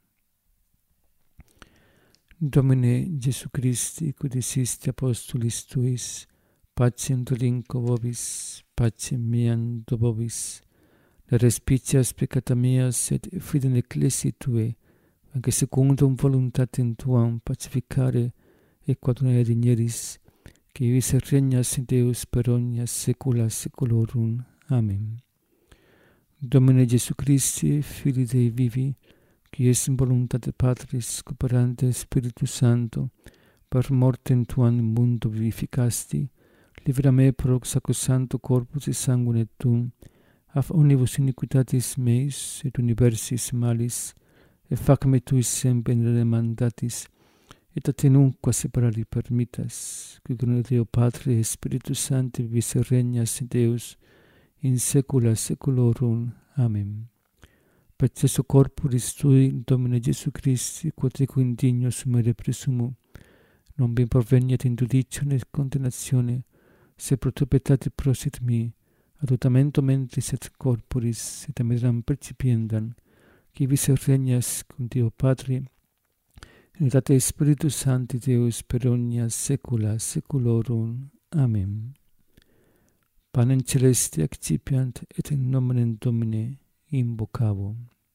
Speaker 1: Domine Iesu Christi, qui diciste apostolis tuis, pacem dolinco vobis, pacem meam do vobis, ne respicias peccata meas et fidem ecclesiae tue, anche secundum voluntatem tuam pacificare et quod una digneris, qui vis regnas in Deus per omnia saecula saeculorum. Amen. Domine Iesu Christi, Filii Dei vivi, qui es in voluntate Patris, cooperante Spiritus Sancto, per mortem tuam in mundo vivificasti, libera me pro sacrosancto corpus et sanguine tuum, af omnibus iniquitatis meis et universis malis, et fac me tuis semper mandatis, et a te nunquam separari permittas, qui con Deo Patri et Spiritus Sancti vis regnas in Deus, in saecula saeculorum. Amen. Per Jesu corporis Tui, Domine Jesu Christi, quoteque indigno sumere presumo, non mi proveniat in judicium et condemnatione, se pro tu peccati prosit mi, adjutamento mentis et corporis, et amiram percipiendam, qui vis regnas cum Deo Patri, in unitate Spiritus Sancti Deus per omnia saecula saeculorum. Amen. Panem celeste accipiant, et in nomine Domini invocavo.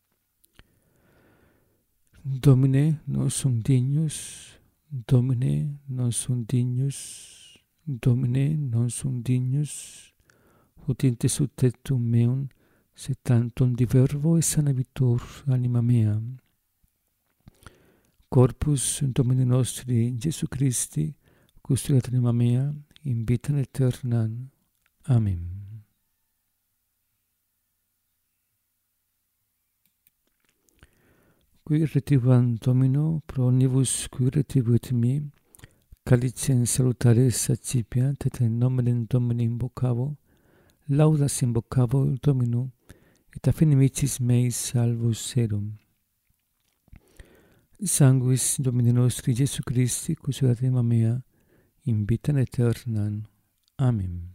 Speaker 1: Domine, non sum dignus, Domine, non sum dignus, Domine, non sum dignus, ut intesut tectum meum, se tantum divervo et sanabitur anima mea. Corpus Domini nostri Jesu Christi, custodiat anima mea, in vitam aeternam. Amen. Qui retribuam Domino pro omnibus qui retribuit mi, calicem salutaris accipiant, et in nomine Domini invocavo, laudas invocavo Domino, et a finimicis meis salvus erum. Sanguis Domini nostri Jesu Christi, custodiat anima mea, in vitam aeternam. Amen.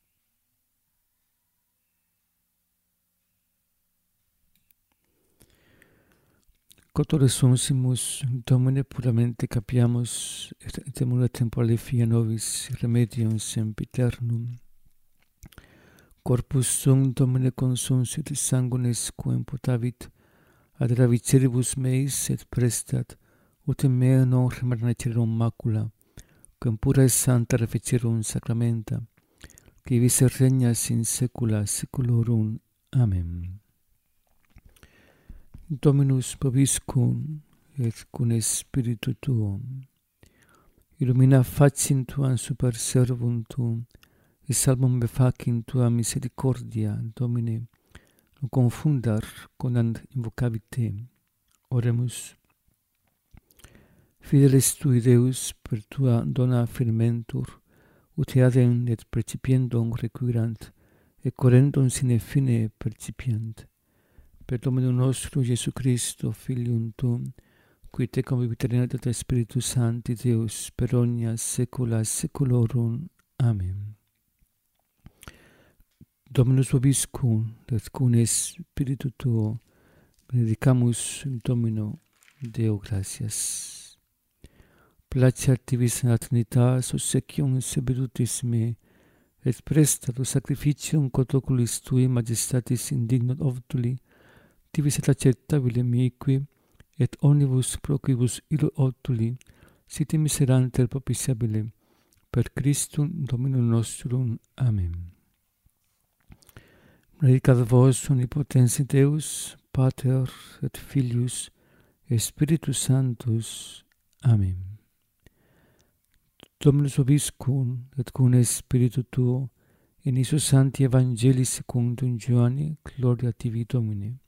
Speaker 1: Cotore sunsimus, Domine, puramente capiamus, et temura temporale fia nobis remedium sempiternum. Corpus sum, Domine, consumpsit sanguinis quem potavit, ad ravicieribus meis et prestat, ut in mea non remanecerum macula, quem pura et santa reficierum sacramenta, qui vis regnas in saecula saeculorum. Amen. Dominus vobiscum, et cum spiritu tuum. Illumina faciem tuam super servum tuum, et salvum me facem tua misericordia, Domine, non confundar quodam invocavit te. Oremus. Fidelis tui Deus, per tua dona firmentur, ut eadem et percipiendum requirant, et correndum sine fine percipiant. Per Dominum nostrum Jesu Christo, Filium Tuum, qui te convivit et Spiritus Sancti Deus, per omnia saecula saeculorum. Amen. Dominus vobiscum, et cum Spiritu Tuo, benedicamus Domino, Deo gratias. Placeat tibi in Trinitas, obsequium servitutis me, et presta tu sacrificium quod oculis tui majestatis indignot obtuli, tivis et acceptabile mihi, et omnibus proquibus illo obtuli, siti miseranter propitiabile, per Christum Dominum nostrum. Amen. Benedicat vos omnipotens Deus, Pater et Filius, et Spiritus Sanctus. Amen. Dominus vobiscum, et cum Spiritu Tuo, in issue Sancti Evangelii secundum Ioanni, gloria tibi Domine.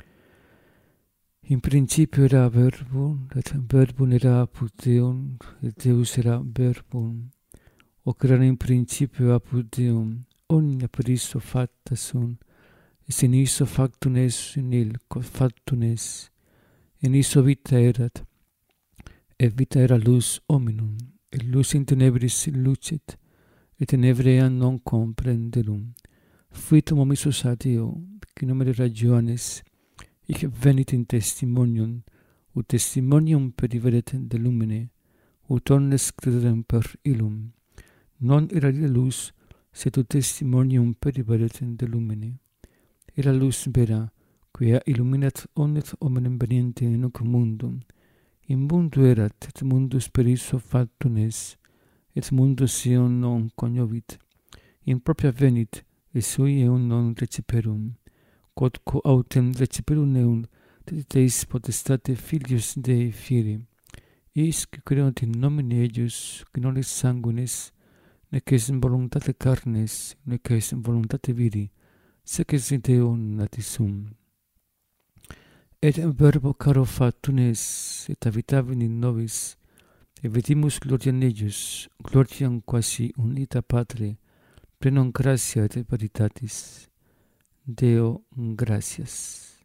Speaker 1: In principio era Verbum, et Verbum era apud Deum, et Deus era Verbum. Hoc erat in principio apud Deum, omnia per issue facta sunt, et in issue factum est, in il quod factum est. In issue vita erat, et vita era lux hominum, et lux in tenebris lucet, et tenebream non comprenderum. Fuitum omissus a Deo, qui nomine Johannes, hic venit in testimonium, ut testimonium periveret de lumine, ut omnes crederem per illum. Non era illa lux, sed ut testimonium periveret de lumine. Era lux vera, quia illuminat omnes hominem veniente in hoc mundum. In mundo erat, et mundus per issue factum est, et mundus eum non cognovit. In propria venit, et sui eum non reciperum. Quod quo autem reciperum eum, tetis potestate filius Dei fieri. Is qui credunt in nomine eius, qui non est sanguinis, nec est in voluntate carnes, nec est in voluntate viri, sec est in Deo natis sum. Et verbo caro factum est, et habitavit in nobis, et vidimus gloriam eius, gloriam quasi unita Patre, plenum gratia et veritatis. Deo, gracias.